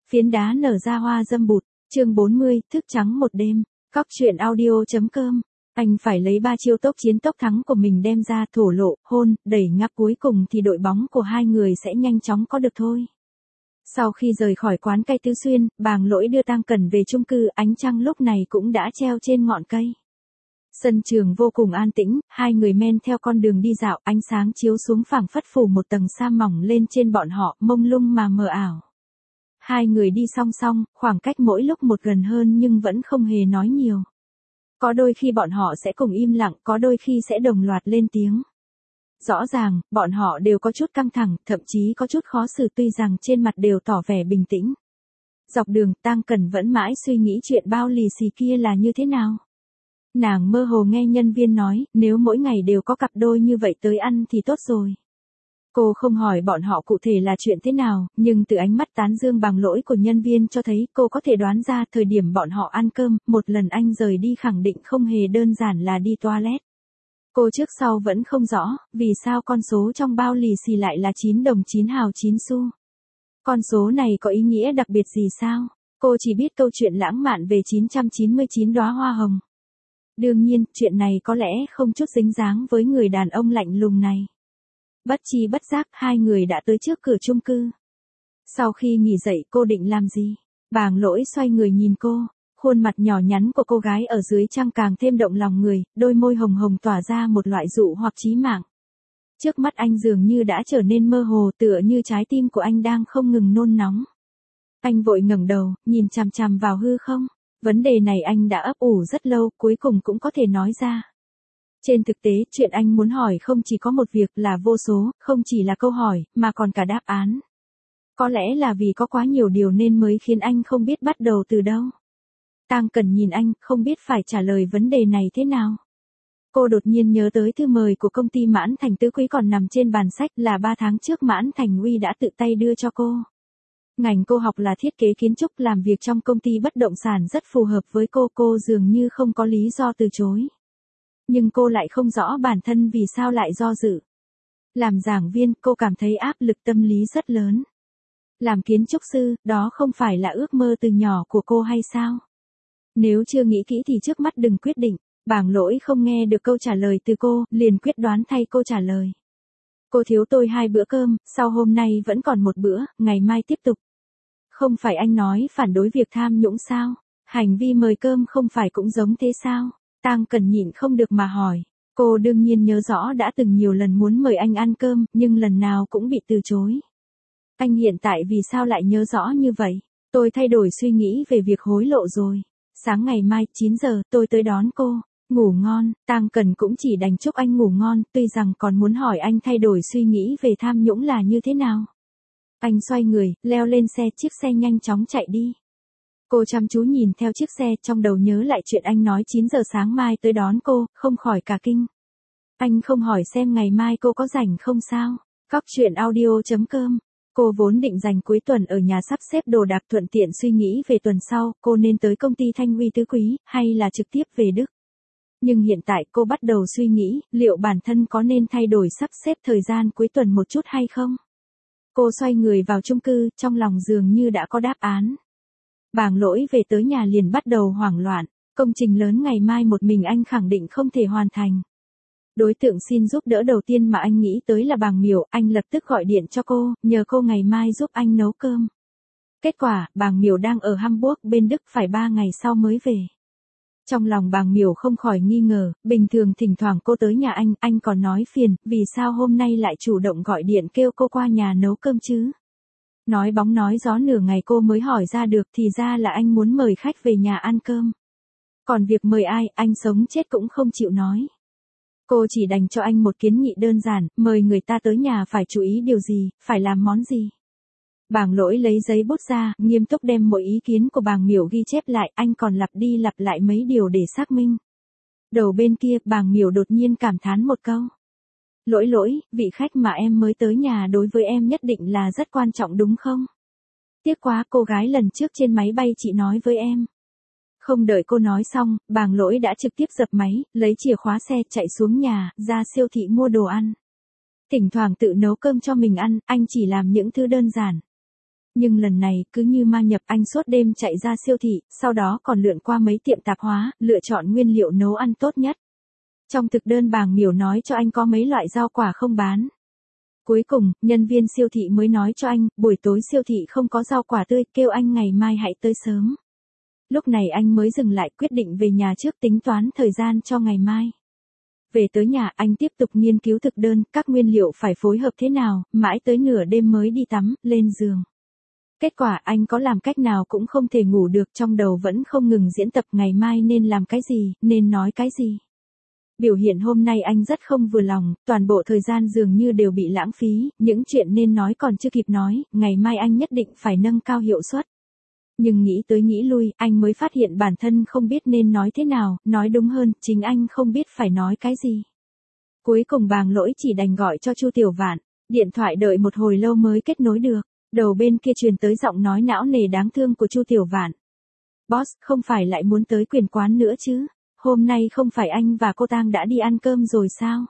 Phiến đá nở ra hoa dâm bụt, chương 40, thức trắng một đêm, Cóc truyện audio.com. Anh phải lấy 3 chiêu tốc chiến tốc thắng của mình đem ra thổ lộ, hôn, đẩy ngáp cuối cùng thì đội bóng của hai người sẽ nhanh chóng có được thôi. Sau khi rời khỏi quán cây Tứ Xuyên, Bàng Lỗi đưa Tang Cẩn về chung cư, ánh trăng lúc này cũng đã treo trên ngọn cây. Sân trường vô cùng an tĩnh, hai người men theo con đường đi dạo, ánh sáng chiếu xuống phảng phất phủ một tầng sa mỏng lên trên bọn họ, mông lung mà mờ ảo. Hai người đi song song, khoảng cách mỗi lúc một gần hơn nhưng vẫn không hề nói nhiều. Có đôi khi bọn họ sẽ cùng im lặng, có đôi khi sẽ đồng loạt lên tiếng. Rõ ràng, bọn họ đều có chút căng thẳng, thậm chí có chút khó xử tuy rằng trên mặt đều tỏ vẻ bình tĩnh. Dọc đường, Tang Cẩn vẫn mãi suy nghĩ chuyện bao lì xì kia là như thế nào. Nàng mơ hồ nghe nhân viên nói, nếu mỗi ngày đều có cặp đôi như vậy tới ăn thì tốt rồi. Cô không hỏi bọn họ cụ thể là chuyện thế nào, nhưng từ ánh mắt tán dương Bàng Lỗi của nhân viên cho thấy cô có thể đoán ra thời điểm bọn họ ăn cơm, một lần anh rời đi khẳng định không hề đơn giản là đi toilet. Cô trước sau vẫn không rõ, vì sao con số trong bao lì xì lại là 9 đồng 9 hào 9 xu. Con số này có ý nghĩa đặc biệt gì sao? Cô chỉ biết câu chuyện lãng mạn về 999 đóa hoa hồng. Đương nhiên, chuyện này có lẽ không chút dính dáng với người đàn ông lạnh lùng này. Bất chi bất giác, hai người đã tới trước cửa chung cư. Sau khi nghỉ dậy cô định làm gì? Bàng Lỗi xoay người nhìn cô, khuôn mặt nhỏ nhắn của cô gái ở dưới trăng càng thêm động lòng người, đôi môi hồng hồng tỏa ra một loại dụ hoặc chí mạng. Trước mắt anh dường như đã trở nên mơ hồ, tựa như trái tim của anh đang không ngừng nôn nóng. Anh vội ngẩng đầu, nhìn chằm chằm vào hư không. Vấn đề này anh đã ấp ủ rất lâu, cuối cùng cũng có thể nói ra. Trên thực tế, chuyện anh muốn hỏi không chỉ có một việc là vô số, không chỉ là câu hỏi, mà còn cả đáp án. Có lẽ là vì có quá nhiều điều nên mới khiến anh không biết bắt đầu từ đâu. Tang Cẩn nhìn anh, không biết phải trả lời vấn đề này thế nào. Cô đột nhiên nhớ tới thư mời của công ty Mãn Thành Tứ Quý còn nằm trên bàn sách là 3 tháng trước Mãn Thành Uy đã tự tay đưa cho cô. Ngành cô học là thiết kế kiến trúc, làm việc trong công ty bất động sản rất phù hợp với cô dường như không có lý do từ chối. Nhưng cô lại không rõ bản thân vì sao lại do dự. Làm giảng viên, cô cảm thấy áp lực tâm lý rất lớn. Làm kiến trúc sư, đó không phải là ước mơ từ nhỏ của cô hay sao? Nếu chưa nghĩ kỹ thì trước mắt đừng quyết định. Bàng Lỗi không nghe được câu trả lời từ cô, liền quyết đoán thay cô trả lời. Cô thiếu tôi 2 bữa cơm, sau hôm nay vẫn còn 1 bữa, ngày mai tiếp tục. Không phải anh nói phản đối việc tham nhũng sao? Hành vi mời cơm không phải cũng giống thế sao? Tang Cẩn nhịn không được mà hỏi. Cô đương nhiên nhớ rõ đã từng nhiều lần muốn mời anh ăn cơm, nhưng lần nào cũng bị từ chối. Anh hiện tại vì sao lại nhớ rõ như vậy? Tôi thay đổi suy nghĩ về việc hối lộ rồi. Sáng ngày mai, 9 giờ, tôi tới đón cô. Ngủ ngon. Tang Cẩn cũng chỉ đành chúc anh ngủ ngon, tuy rằng còn muốn hỏi anh thay đổi suy nghĩ về tham nhũng là như thế nào. Anh xoay người, leo lên xe, chiếc xe nhanh chóng chạy đi. Cô chăm chú nhìn theo chiếc xe, trong đầu nhớ lại chuyện anh nói 9 giờ sáng mai tới đón cô, không khỏi cả kinh. Anh không hỏi xem ngày mai cô có rảnh không sao? Cóc truyện audio.com. Cô vốn định dành cuối tuần ở nhà sắp xếp đồ đạc thuận tiện suy nghĩ về tuần sau, cô nên tới công ty Thanh Uy Tứ Quý, hay là trực tiếp về Đức. Nhưng hiện tại cô bắt đầu suy nghĩ, liệu bản thân có nên thay đổi sắp xếp thời gian cuối tuần một chút hay không? Cô xoay người vào chung cư, trong lòng dường như đã có đáp án. Bàng Lỗi về tới nhà liền bắt đầu hoảng loạn, công trình lớn ngày mai một mình anh khẳng định không thể hoàn thành. Đối tượng xin giúp đỡ đầu tiên mà anh nghĩ tới là Bàng Miểu, anh lập tức gọi điện cho cô, nhờ cô ngày mai giúp anh nấu cơm. Kết quả, Bàng Miểu đang ở Hamburg bên Đức phải 3 ngày sau mới về. Trong lòng Bàng Miểu không khỏi nghi ngờ, bình thường thỉnh thoảng cô tới nhà anh còn nói phiền, vì sao hôm nay lại chủ động gọi điện kêu cô qua nhà nấu cơm chứ? Nói bóng nói gió nửa ngày cô mới hỏi ra được thì ra là anh muốn mời khách về nhà ăn cơm. Còn việc mời ai, anh sống chết cũng không chịu nói. Cô chỉ đành cho anh một kiến nghị đơn giản, mời người ta tới nhà phải chú ý điều gì, phải làm món gì. Bàng Lỗi lấy giấy bút ra, nghiêm túc đem mỗi ý kiến của Bàng Miểu ghi chép lại, anh còn lặp đi lặp lại mấy điều để xác minh. Đầu bên kia, Bàng Miểu đột nhiên cảm thán một câu. Lỗi, vị khách mà em mới tới nhà đối với em nhất định là rất quan trọng đúng không? Tiếc quá, cô gái lần trước trên máy bay chị nói với em. Không đợi cô nói xong, Bàng Lỗi đã trực tiếp dập máy, lấy chìa khóa xe chạy xuống nhà, ra siêu thị mua đồ ăn. Thỉnh thoảng tự nấu cơm cho mình ăn, anh chỉ làm những thứ đơn giản. Nhưng lần này cứ như ma nhập, anh suốt đêm chạy ra siêu thị, sau đó còn lượn qua mấy tiệm tạp hóa, lựa chọn nguyên liệu nấu ăn tốt nhất. Trong thực đơn bảng miểu nói cho anh có mấy loại rau quả không bán. Cuối cùng, nhân viên siêu thị mới nói cho anh, buổi tối siêu thị không có rau quả tươi, kêu anh ngày mai hãy tới sớm. Lúc này anh mới dừng lại, quyết định về nhà trước tính toán thời gian cho ngày mai. Về tới nhà, anh tiếp tục nghiên cứu thực đơn, các nguyên liệu phải phối hợp thế nào, mãi tới nửa đêm mới đi tắm, lên giường. Kết quả anh có làm cách nào cũng không thể ngủ được, trong đầu vẫn không ngừng diễn tập ngày mai nên làm cái gì, nên nói cái gì. Biểu hiện hôm nay anh rất không vừa lòng, toàn bộ thời gian dường như đều bị lãng phí, những chuyện nên nói còn chưa kịp nói, ngày mai anh nhất định phải nâng cao hiệu suất. Nhưng nghĩ tới nghĩ lui, anh mới phát hiện bản thân không biết nên nói thế nào, nói đúng hơn, chính anh không biết phải nói cái gì. Cuối cùng Bàng Lỗi chỉ đành gọi cho Chu Tiểu Vạn, điện thoại đợi một hồi lâu mới kết nối được, đầu bên kia truyền tới giọng nói não nề đáng thương của Chu Tiểu Vạn. Boss, không phải lại muốn tới quyền quán nữa chứ? Hôm nay không phải anh và cô Tang đã đi ăn cơm rồi sao?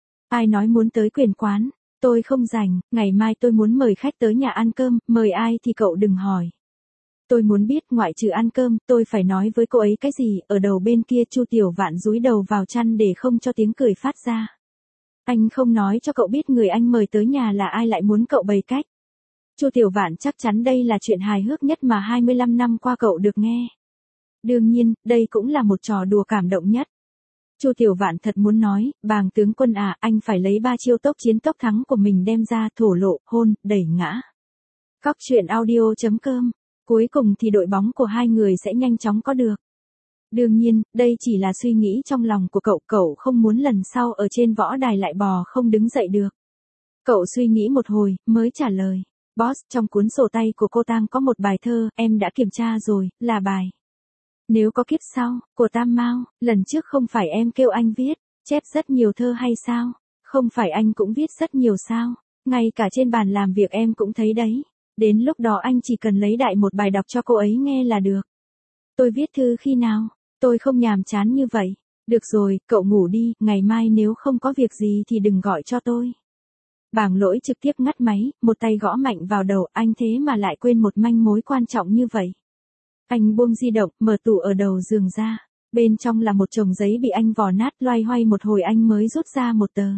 Ai nói muốn tới quyền quán? Tôi không rảnh, ngày mai tôi muốn mời khách tới nhà ăn cơm, mời ai thì cậu đừng hỏi. Tôi muốn biết ngoại trừ ăn cơm, tôi phải nói với cô ấy cái gì, ở đầu bên kia Chu Tiểu Vạn dúi đầu vào chăn để không cho tiếng cười phát ra. Anh không nói cho cậu biết người anh mời tới nhà là ai, lại muốn cậu bày cách. Chu Tiểu Vạn chắc chắn đây là chuyện hài hước nhất mà 25 năm qua cậu được nghe. Đương nhiên, đây cũng là một trò đùa cảm động nhất. Chu Tiểu Vạn thật muốn nói, Bàng tướng quân à, anh phải lấy 3 chiêu tốc chiến tốc thắng của mình đem ra, thổ lộ, hôn, đẩy ngã. Cóc truyện audio.com. Cuối cùng thì đội bóng của hai người sẽ nhanh chóng có được. Đương nhiên, đây chỉ là suy nghĩ trong lòng của cậu, cậu không muốn lần sau ở trên võ đài lại bò không đứng dậy được. Cậu suy nghĩ một hồi, mới trả lời. Boss, trong cuốn sổ tay của cô Tang có một bài thơ, em đã kiểm tra rồi, là bài Nếu có kiếp sau, của Tam Mao, lần trước không phải em kêu anh viết, chép rất nhiều thơ hay sao? Không phải anh cũng viết rất nhiều sao? Ngay cả trên bàn làm việc em cũng thấy đấy. Đến lúc đó anh chỉ cần lấy đại một bài đọc cho cô ấy nghe là được. Tôi viết thư khi nào? Tôi không nhàm chán như vậy. Được rồi, cậu ngủ đi, ngày mai nếu không có việc gì thì đừng gọi cho tôi. Bàng Lỗi trực tiếp ngắt máy, một tay gõ mạnh vào đầu, anh thế mà lại quên một manh mối quan trọng như vậy. Anh buông di động, mở tủ ở đầu giường ra. Bên trong là một chồng giấy bị anh vò nát, loay hoay một hồi anh mới rút ra một tờ.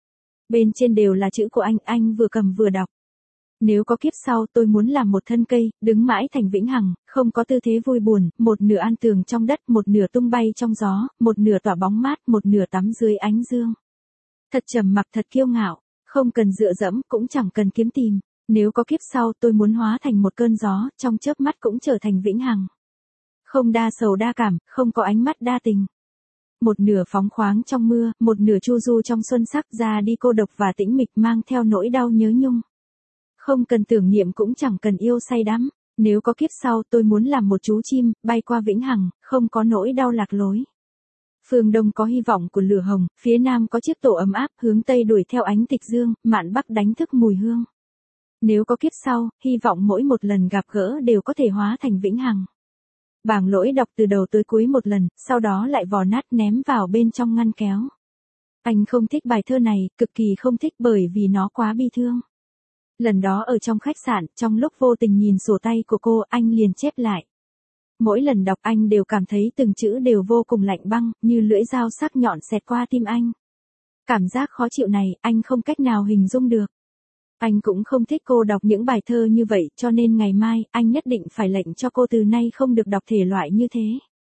Bên trên đều là chữ của anh vừa cầm vừa đọc. Nếu có kiếp sau tôi muốn làm một thân cây, đứng mãi thành vĩnh hằng, không có tư thế vui buồn, một nửa an tường trong đất, một nửa tung bay trong gió, một nửa tỏa bóng mát, một nửa tắm dưới ánh dương. Thật trầm mặc, thật kiêu ngạo, không cần dựa dẫm, cũng chẳng cần kiếm tìm. Nếu có kiếp sau tôi muốn hóa thành một cơn gió, trong chớp mắt cũng trở thành vĩnh hằng. Không đa sầu đa cảm, không có ánh mắt đa tình. Một nửa phóng khoáng trong mưa, một nửa chu du trong xuân sắc, ra đi cô độc và tĩnh mịch mang theo nỗi đau nhớ nhung. Không cần tưởng niệm cũng chẳng cần yêu say đắm. Nếu có kiếp sau tôi muốn làm một chú chim, bay qua vĩnh hằng, không có nỗi đau lạc lối. Phương Đông có hy vọng của lửa hồng, phía Nam có chiếc tổ ấm áp, hướng Tây đuổi theo ánh tịch dương, mạn Bắc đánh thức mùi hương. Nếu có kiếp sau, hy vọng mỗi một lần gặp gỡ đều có thể hóa thành vĩnh hằng. Bàng Lỗi đọc từ đầu tới cuối một lần, sau đó lại vò nát ném vào bên trong ngăn kéo. Anh không thích bài thơ này, cực kỳ không thích bởi vì nó quá bi thương. Lần đó ở trong khách sạn, trong lúc vô tình nhìn sổ tay của cô, anh liền chép lại. Mỗi lần đọc anh đều cảm thấy từng chữ đều vô cùng lạnh băng, như lưỡi dao sắc nhọn xẹt qua tim anh. Cảm giác khó chịu này, anh không cách nào hình dung được. Anh cũng không thích cô đọc những bài thơ như vậy, cho nên ngày mai, anh nhất định phải lệnh cho cô từ nay không được đọc thể loại như thế.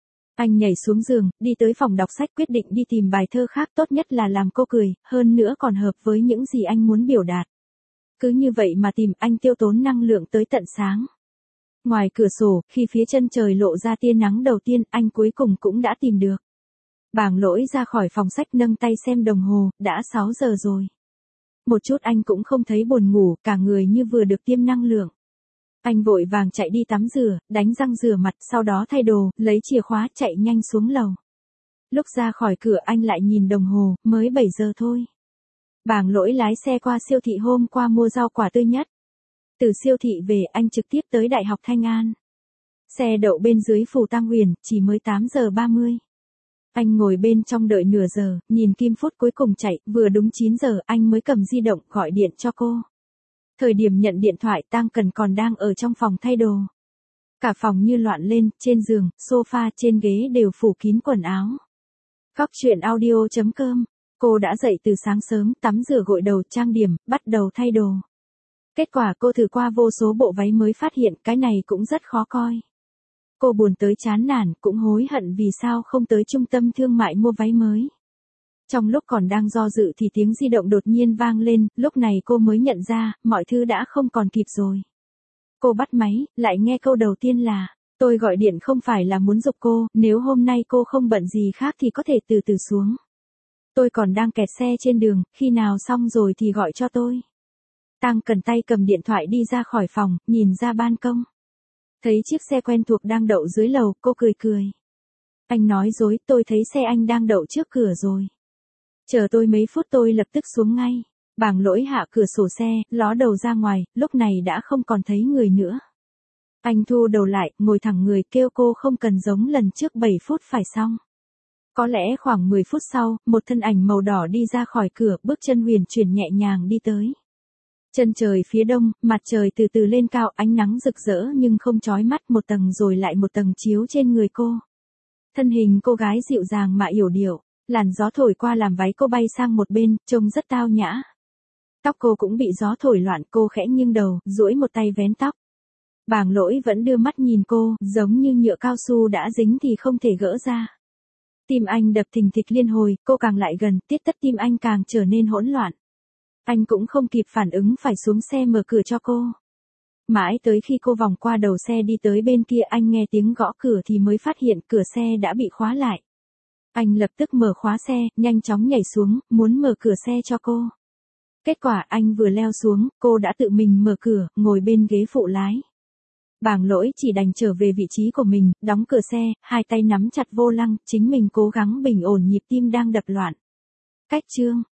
Anh nhảy xuống giường, đi tới phòng đọc sách, quyết định đi tìm bài thơ khác, tốt nhất là làm cô cười, hơn nữa còn hợp với những gì anh muốn biểu đạt. Cứ như vậy mà tìm, anh tiêu tốn năng lượng tới tận sáng. Ngoài cửa sổ, khi phía chân trời lộ ra tia nắng đầu tiên, anh cuối cùng cũng đã tìm được. Bàng Lỗi ra khỏi phòng sách, nâng tay xem đồng hồ, đã 6 giờ rồi. Một chút anh cũng không thấy buồn ngủ, cả người như vừa được tiêm năng lượng. Anh vội vàng chạy đi tắm rửa, đánh răng rửa mặt, sau đó thay đồ, lấy chìa khóa, chạy nhanh xuống lầu. Lúc ra khỏi cửa anh lại nhìn đồng hồ, mới 7 giờ thôi. Bàng Lỗi lái xe qua siêu thị hôm qua mua rau quả tươi nhất. Từ siêu thị về anh trực tiếp tới Đại học Thanh An. Xe đậu bên dưới Phù Tang Huyền, chỉ mới 8 giờ 30. Anh ngồi bên trong đợi nửa giờ, nhìn kim phút cuối cùng chạy, vừa đúng 9 giờ anh mới cầm di động gọi điện cho cô. Thời điểm nhận điện thoại Tang Cần còn đang ở trong phòng thay đồ. Cả phòng như loạn lên, trên giường, sofa, trên ghế đều phủ kín quần áo. Góc chuyện audio.com. Cô đã dậy từ sáng sớm, tắm rửa gội đầu, trang điểm, bắt đầu thay đồ. Kết quả cô thử qua vô số bộ váy mới phát hiện cái này cũng rất khó coi. Cô buồn tới chán nản, cũng hối hận vì sao không tới trung tâm thương mại mua váy mới. Trong lúc còn đang do dự thì tiếng di động đột nhiên vang lên, lúc này cô mới nhận ra, mọi thứ đã không còn kịp rồi. Cô bắt máy, lại nghe câu đầu tiên là, tôi gọi điện không phải là muốn giục cô, nếu hôm nay cô không bận gì khác thì có thể từ từ xuống. Tôi còn đang kẹt xe trên đường, khi nào xong rồi thì gọi cho tôi. Tang Cần tay cầm điện thoại đi ra khỏi phòng, nhìn ra ban công. Thấy chiếc xe quen thuộc đang đậu dưới lầu, cô cười cười. Anh nói dối, tôi thấy xe anh đang đậu trước cửa rồi. Chờ tôi mấy phút tôi lập tức xuống ngay. Bàng Lỗi hạ cửa sổ xe, ló đầu ra ngoài, lúc này đã không còn thấy người nữa. Anh thu đầu lại, ngồi thẳng người kêu cô không cần giống lần trước 7 phút phải xong. Có lẽ khoảng 10 phút sau, một thân ảnh màu đỏ đi ra khỏi cửa, bước chân huyền chuyển nhẹ nhàng đi tới. Chân trời phía đông, mặt trời từ từ lên cao, ánh nắng rực rỡ nhưng không chói mắt, một tầng rồi lại một tầng chiếu trên người cô. Thân hình cô gái dịu dàng mà yểu điệu, làn gió thổi qua làm váy cô bay sang một bên, trông rất tao nhã. Tóc cô cũng bị gió thổi loạn, cô khẽ nghiêng đầu, duỗi một tay vén tóc. Bàng Lỗi vẫn đưa mắt nhìn cô, giống như nhựa cao su đã dính thì không thể gỡ ra. Tim anh đập thình thịch liên hồi, cô càng lại gần, tiết tất tim anh càng trở nên hỗn loạn. Anh cũng không kịp phản ứng phải xuống xe mở cửa cho cô. Mãi tới khi cô vòng qua đầu xe đi tới bên kia anh nghe tiếng gõ cửa thì mới phát hiện cửa xe đã bị khóa lại. Anh lập tức mở khóa xe, nhanh chóng nhảy xuống, muốn mở cửa xe cho cô. Kết quả anh vừa leo xuống, cô đã tự mình mở cửa, ngồi bên ghế phụ lái. Bàng Lỗi chỉ đành trở về vị trí của mình, đóng cửa xe, hai tay nắm chặt vô lăng, chính mình cố gắng bình ổn nhịp tim đang đập loạn. Cách chương